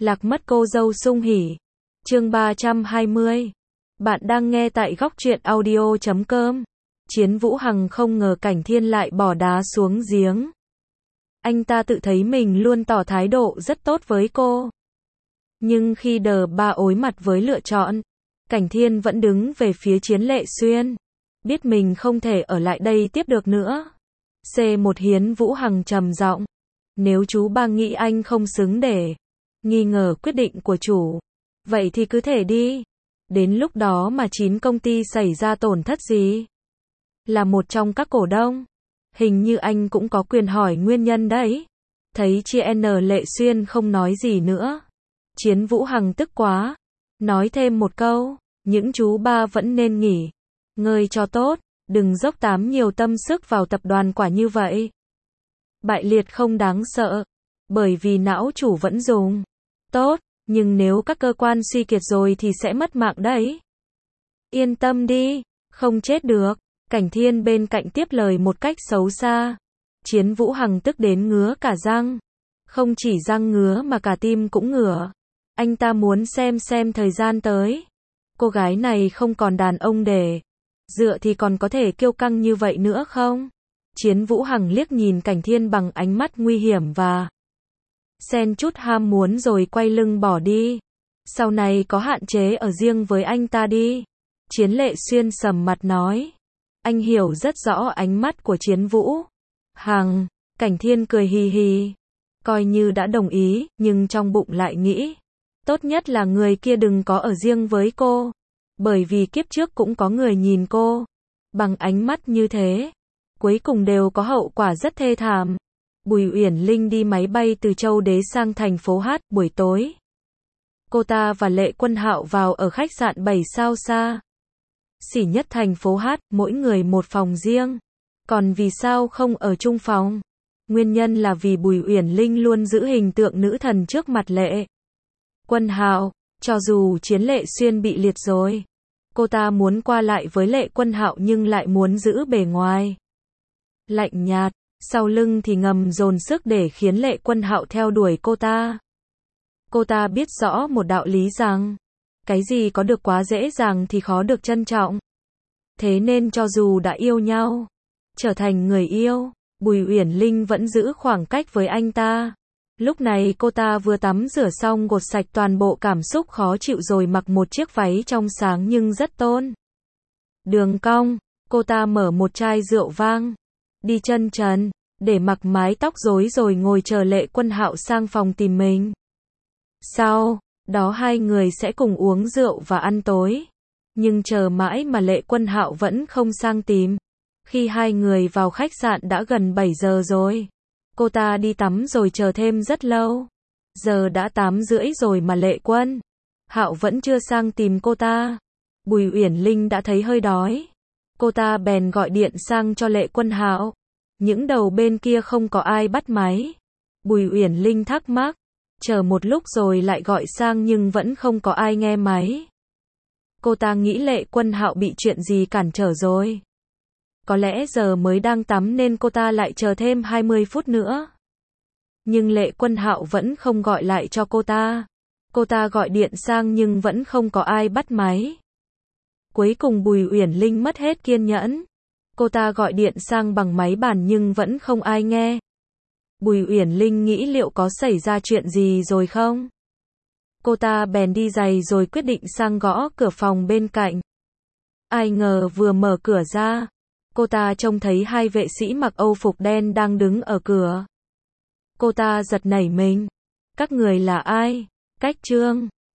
Lạc mất cô dâu sung hỉ. Chương 320. Bạn đang nghe tại góc truyện audio.com. Chiến Vũ Hằng không ngờ Cảnh Thiên lại bỏ đá xuống giếng. Anh ta tự thấy mình luôn tỏ thái độ rất tốt với cô. Nhưng khi đờ ba ối mặt với lựa chọn, Cảnh Thiên vẫn đứng về phía Chiến Lệ Xuyên. Biết mình không thể ở lại đây tiếp được nữa. C1 Hiến Vũ Hằng trầm giọng. Nếu chú ba nghĩ anh không xứng để nghi ngờ quyết định của chủ, vậy thì cứ thể đi. Đến lúc đó mà 9 công ty xảy ra tổn thất gì? Là một trong các cổ đông, hình như anh cũng có quyền hỏi nguyên nhân đấy. Thấy chị Lệ Xuyên không nói gì nữa, Chiến Vũ Hằng tức quá, nói thêm một câu, những chú ba vẫn nên nghỉ ngơi cho tốt, đừng dốc tám nhiều tâm sức vào tập đoàn quả như vậy. Bại liệt không đáng sợ, bởi vì não chủ vẫn dùng tốt, nhưng nếu các cơ quan suy kiệt rồi thì sẽ mất mạng đấy. Yên tâm đi, không chết được. Cảnh Thiên bên cạnh tiếp lời một cách xấu xa. Chiến Vũ Hằng tức đến ngứa cả răng. Không chỉ răng ngứa mà cả tim cũng ngửa. Anh ta muốn xem thời gian tới, cô gái này không còn đàn ông để dựa thì còn có thể kiêu căng như vậy nữa không? Chiến Vũ Hằng liếc nhìn Cảnh Thiên bằng ánh mắt nguy hiểm và xen chút ham muốn rồi quay lưng bỏ đi. Sau này có hạn chế ở riêng với anh ta đi. Chiến Lệ Xuyên sầm mặt nói. Anh hiểu rất rõ ánh mắt của Chiến Vũ Hằng. Cảnh Thiên cười hì hì. Coi như đã đồng ý, nhưng trong bụng lại nghĩ. Tốt nhất là người kia đừng có ở riêng với cô. Bởi vì kiếp trước cũng có người nhìn cô bằng ánh mắt như thế. Cuối cùng đều có hậu quả rất thê thảm. Bùi Uyển Linh đi máy bay từ Châu Đế sang thành phố H buổi tối. Cô ta và Lệ Quân Hạo vào ở khách sạn 7 sao xa xỉ nhất thành phố H, mỗi người một phòng riêng. Còn vì sao không ở chung phòng? Nguyên nhân là vì Bùi Uyển Linh luôn giữ hình tượng nữ thần trước mặt Lệ Quân Hạo. Cho dù Chiến Lệ Xuyên bị liệt rồi, cô ta muốn qua lại với Lệ Quân Hạo nhưng lại muốn giữ bề ngoài lạnh nhạt, sau lưng thì ngầm dồn sức để khiến Lệ Quân Hạo theo đuổi cô ta. Cô ta biết rõ một đạo lý rằng, cái gì có được quá dễ dàng thì khó được trân trọng. Thế nên cho dù đã yêu nhau, trở thành người yêu, Bùi Uyển Linh vẫn giữ khoảng cách với anh ta. Lúc này cô ta vừa tắm rửa xong gột sạch toàn bộ cảm xúc khó chịu rồi mặc một chiếc váy trong sáng nhưng rất tôn đường cong. Cô ta mở một chai rượu vang, đi chân trần, để mặc mái tóc rối rồi ngồi chờ Lệ Quân Hạo sang phòng tìm mình. Sau đó hai người sẽ cùng uống rượu và ăn tối. Nhưng chờ mãi mà Lệ Quân Hạo vẫn không sang tìm. Khi hai người vào khách sạn đã gần 7 giờ rồi. Cô ta đi tắm rồi chờ thêm rất lâu. Giờ đã 8:30 rồi mà Lệ Quân Hạo vẫn chưa sang tìm cô ta. Bùi Uyển Linh đã thấy hơi đói. Cô ta bèn gọi điện sang cho Lệ Quân Hạo. Những đầu bên kia không có ai bắt máy. Bùi Uyển Linh thắc mắc. Chờ một lúc rồi lại gọi sang nhưng vẫn không có ai nghe máy. Cô ta nghĩ Lệ Quân Hạo bị chuyện gì cản trở rồi. Có lẽ giờ mới đang tắm nên cô ta lại chờ thêm 20 phút nữa. Nhưng Lệ Quân Hạo vẫn không gọi lại cho cô ta. Cô ta gọi điện sang nhưng vẫn không có ai bắt máy. Cuối cùng Bùi Uyển Linh mất hết kiên nhẫn. Cô ta gọi điện sang bằng máy bàn nhưng vẫn không ai nghe. Bùi Uyển Linh nghĩ liệu có xảy ra chuyện gì rồi không? Cô ta bèn đi giày rồi quyết định sang gõ cửa phòng bên cạnh. Ai ngờ vừa mở cửa ra, cô ta trông thấy hai vệ sĩ mặc Âu phục đen đang đứng ở cửa. Cô ta giật nảy mình. Các người là ai? Cách Trương